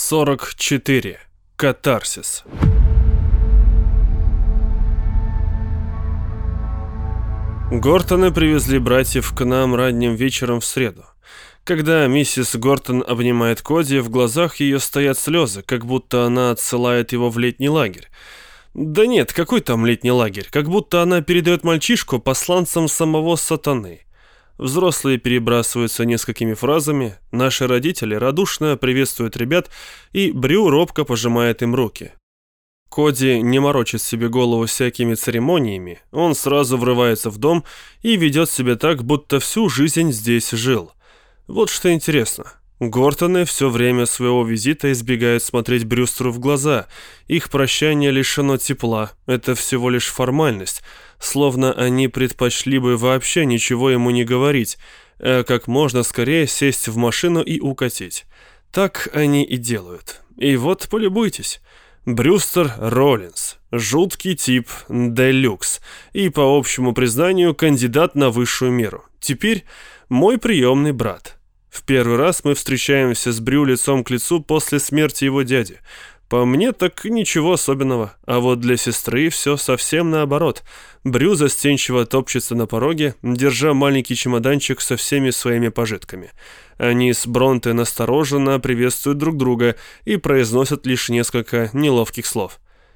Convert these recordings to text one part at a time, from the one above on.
44. Катарсис. Гортоны привезли братьев к нам ранним вечером в среду. Когда миссис Гортон обнимает Коди, в глазах ее стоят слезы, как будто она отсылает его в летний лагерь. Да нет, какой там летний лагерь? Как будто она передает мальчишку посланцам самого сатаны. Взрослые перебрасываются несколькими фразами, наши родители радушно приветствуют ребят, и Брю робко пожимает им руки. Коди не морочит себе голову всякими церемониями, он сразу врывается в дом и ведет себя так, будто всю жизнь здесь жил. Вот что интересно. Гортоны все время своего визита избегают смотреть Брюстеру в глаза. Их прощание лишено тепла, это всего лишь формальность, словно они предпочли бы вообще ничего ему не говорить, а как можно скорее сесть в машину и укатить. Так они и делают. И вот полюбуйтесь. Брюстер Роллинс, жуткий тип, делюкс, и, по общему признанию, кандидат на высшую меру. Теперь мой приемный брат. В первый раз мы встречаемся с Брю лицом к лицу после смерти его дяди. По мне так ничего особенного, а вот для сестры все совсем наоборот. Брю застенчиво топчется на пороге, держа маленький чемоданчик со всеми своими пожитками. Они с Бронте настороженно приветствуют друг друга и произносят лишь несколько неловких слов.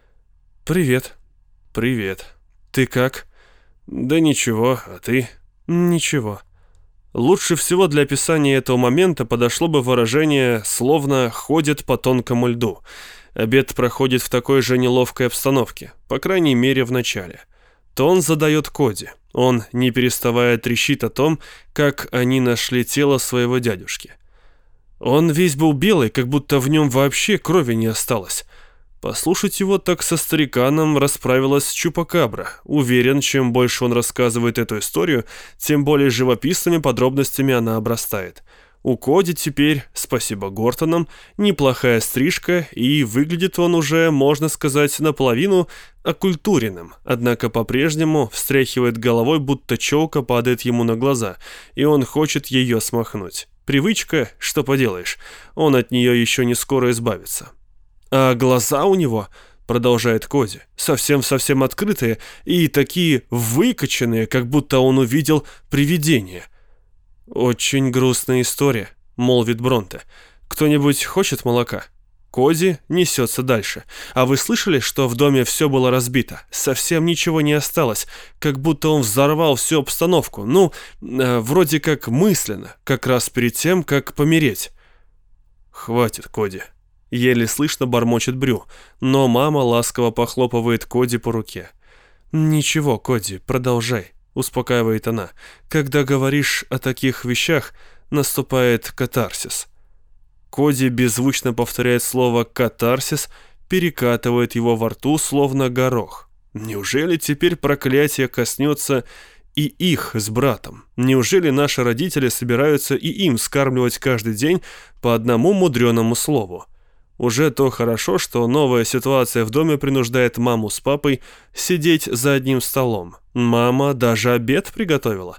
«Привет». «Привет. Ты как?» «Да ничего, а ты?» «Ничего». Лучше всего для описания этого момента подошло бы выражение «словно ходит по тонкому льду». Обед проходит в такой же неловкой обстановке, по крайней мере в начале. Тон задает Коди. Он, не переставая, трещит о том, как они нашли тело своего дядюшки. Он весь был белый, как будто в нем вообще крови не осталось. Послушать его так со стариканом расправилась Чупакабра. Уверен, чем больше он рассказывает эту историю, тем более живописными подробностями она обрастает. У Коди теперь, спасибо Гортонам, неплохая стрижка, и выглядит он уже, можно сказать, наполовину окультуренным, однако по-прежнему встряхивает головой, будто челка падает ему на глаза, и он хочет ее смахнуть. Привычка, что поделаешь, он от нее еще не скоро избавится. А глаза у него, продолжает Коди, совсем-совсем открытые и такие выкоченные, как будто он увидел привидение. «Очень грустная история», — молвит Бронте. «Кто-нибудь хочет молока?» Коди несется дальше. «А вы слышали, что в доме все было разбито? Совсем ничего не осталось, как будто он взорвал всю обстановку. Вроде как мысленно, как раз перед тем, как помереть». «Хватит, Коди». Еле слышно бормочет Брю, но мама ласково похлопывает Коди по руке. «Ничего, Коди, продолжай», — успокаивает она. «Когда говоришь о таких вещах, наступает катарсис». Коди беззвучно повторяет слово «катарсис», перекатывает его во рту, словно горох. Неужели теперь проклятие коснется и их с братом? Неужели наши родители собираются и им скармливать каждый день по одному мудреному слову? Уже то хорошо, что новая ситуация в доме принуждает маму с папой сидеть за одним столом. Мама даже обед приготовила.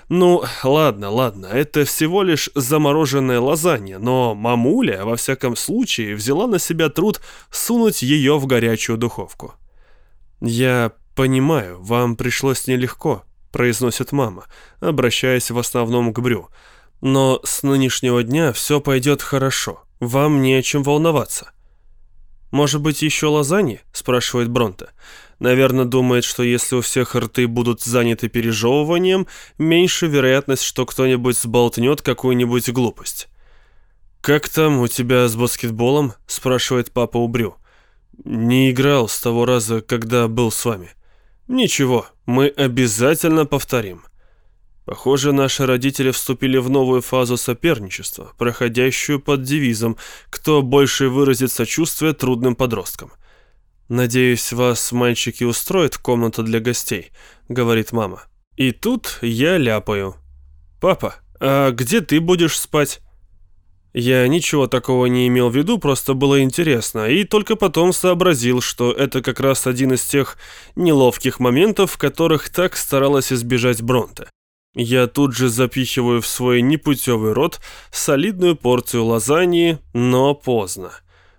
Ладно, это всего лишь замороженная лазанья, но мамуля, во всяком случае, взяла на себя труд сунуть ее в горячую духовку. «Я понимаю, вам пришлось нелегко», — произносит мама, обращаясь в основном к Брю. «Но с нынешнего дня все пойдет хорошо. Вам не о чем волноваться». «Может быть, еще лазаньи?» – спрашивает Бронте. Наверное, думает, что если у всех рты будут заняты пережевыванием, меньше вероятность, что кто-нибудь сболтнет какую-нибудь глупость. «Как там у тебя с баскетболом?» – спрашивает папа у Брю. «Не играл с того раза, когда был с вами». «Ничего, мы обязательно повторим». Похоже, наши родители вступили в новую фазу соперничества, проходящую под девизом «Кто больше выразит сочувствие трудным подросткам». «Надеюсь, вас, мальчики, устроит комната для гостей», — говорит мама. И тут я ляпаю. «Папа, а где ты будешь спать?» Я ничего такого не имел в виду, просто было интересно, и только потом сообразил, что это как раз один из тех неловких моментов, которых так старалась избежать Бронте. Я тут же запихиваю в свой непутевый рот солидную порцию лазаньи, но поздно.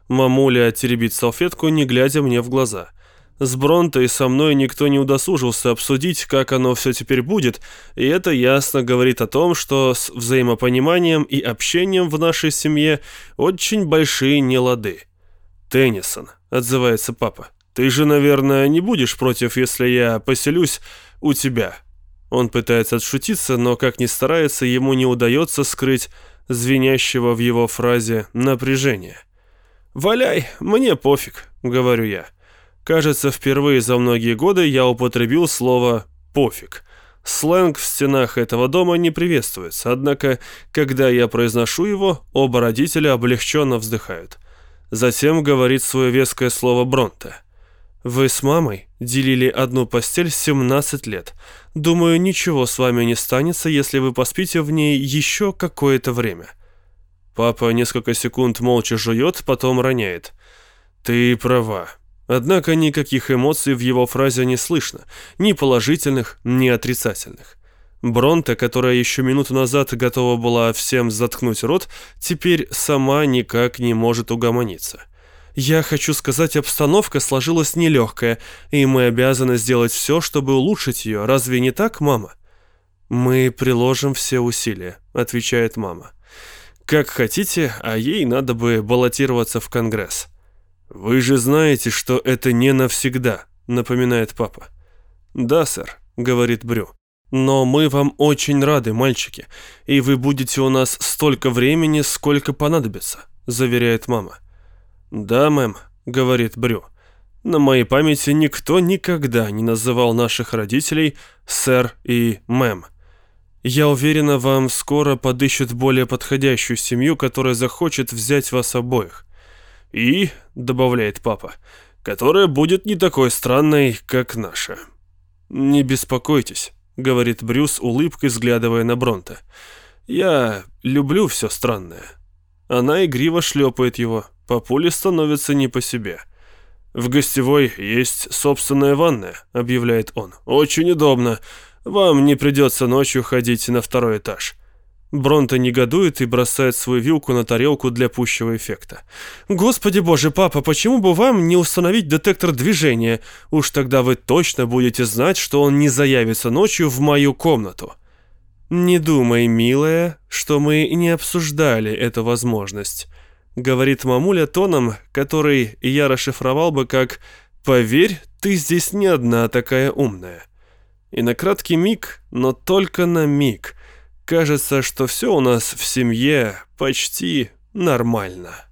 Мамуля теребит салфетку, не глядя мне в глаза. С Бронте и со мной никто не удосужился обсудить, как оно все теперь будет, и это ясно говорит о том, что с взаимопониманием и общением в нашей семье очень большие нелады. «Теннисон», — отзывается папа, — «ты же, наверное, не будешь против, если я поселюсь у тебя?» Он пытается отшутиться, но, как ни старается, ему не удается скрыть звенящего в его фразе напряжения. «Валяй, мне пофиг», — говорю я. Кажется, впервые за многие годы я употребил слово «пофиг». Сленг в стенах этого дома не приветствуется, однако, когда я произношу его, оба родителя облегченно вздыхают. Затем говорит свое веское слово Бронте. «Вы с мамой делили одну постель 17 лет. Думаю, ничего с вами не станется, если вы поспите в ней еще какое-то время». Папа несколько секунд молча жует, потом роняет. «Ты права». Однако никаких эмоций в его фразе не слышно, ни положительных, ни отрицательных. Бронте, которая еще минуту назад готова была всем заткнуть рот, теперь сама никак не может угомониться. «Я хочу сказать, обстановка сложилась нелегкая, и мы обязаны сделать все, чтобы улучшить ее. Разве не так, мама?» «Мы приложим все усилия», — отвечает мама. «Как хотите, а ей надо бы баллотироваться в Конгресс». «Вы же знаете, что это не навсегда», — напоминает папа. «Да, сэр», — говорит Брю. «Но мы вам очень рады, мальчики, и вы будете у нас столько времени, сколько понадобится», — заверяет мама. «Да, мэм», — говорит Брю. «На моей памяти никто никогда не называл наших родителей сэр и мэм. Я уверена, вам скоро подыщут более подходящую семью, которая захочет взять вас обоих». «И», — добавляет папа, — «которая будет не такой странной, как наша». «Не беспокойтесь», — говорит Брю с улыбкой, взглядывая на Бронте. «Я люблю все странное». Она игриво шлепает его. Папуле становится не по себе. «В гостевой есть собственная ванная», — объявляет он. «Очень удобно. Вам не придется ночью ходить на второй этаж». Бронте негодует и бросает свою вилку на тарелку для пущего эффекта. «Господи боже, папа, почему бы вам не установить детектор движения? Уж тогда вы точно будете знать, что он не заявится ночью в мою комнату». «Не думай, милая, что мы не обсуждали эту возможность», — говорит мамуля тоном, который я расшифровал бы как «Поверь, ты здесь не одна такая умная». И на краткий миг, но только на миг, кажется, что все у нас в семье почти нормально.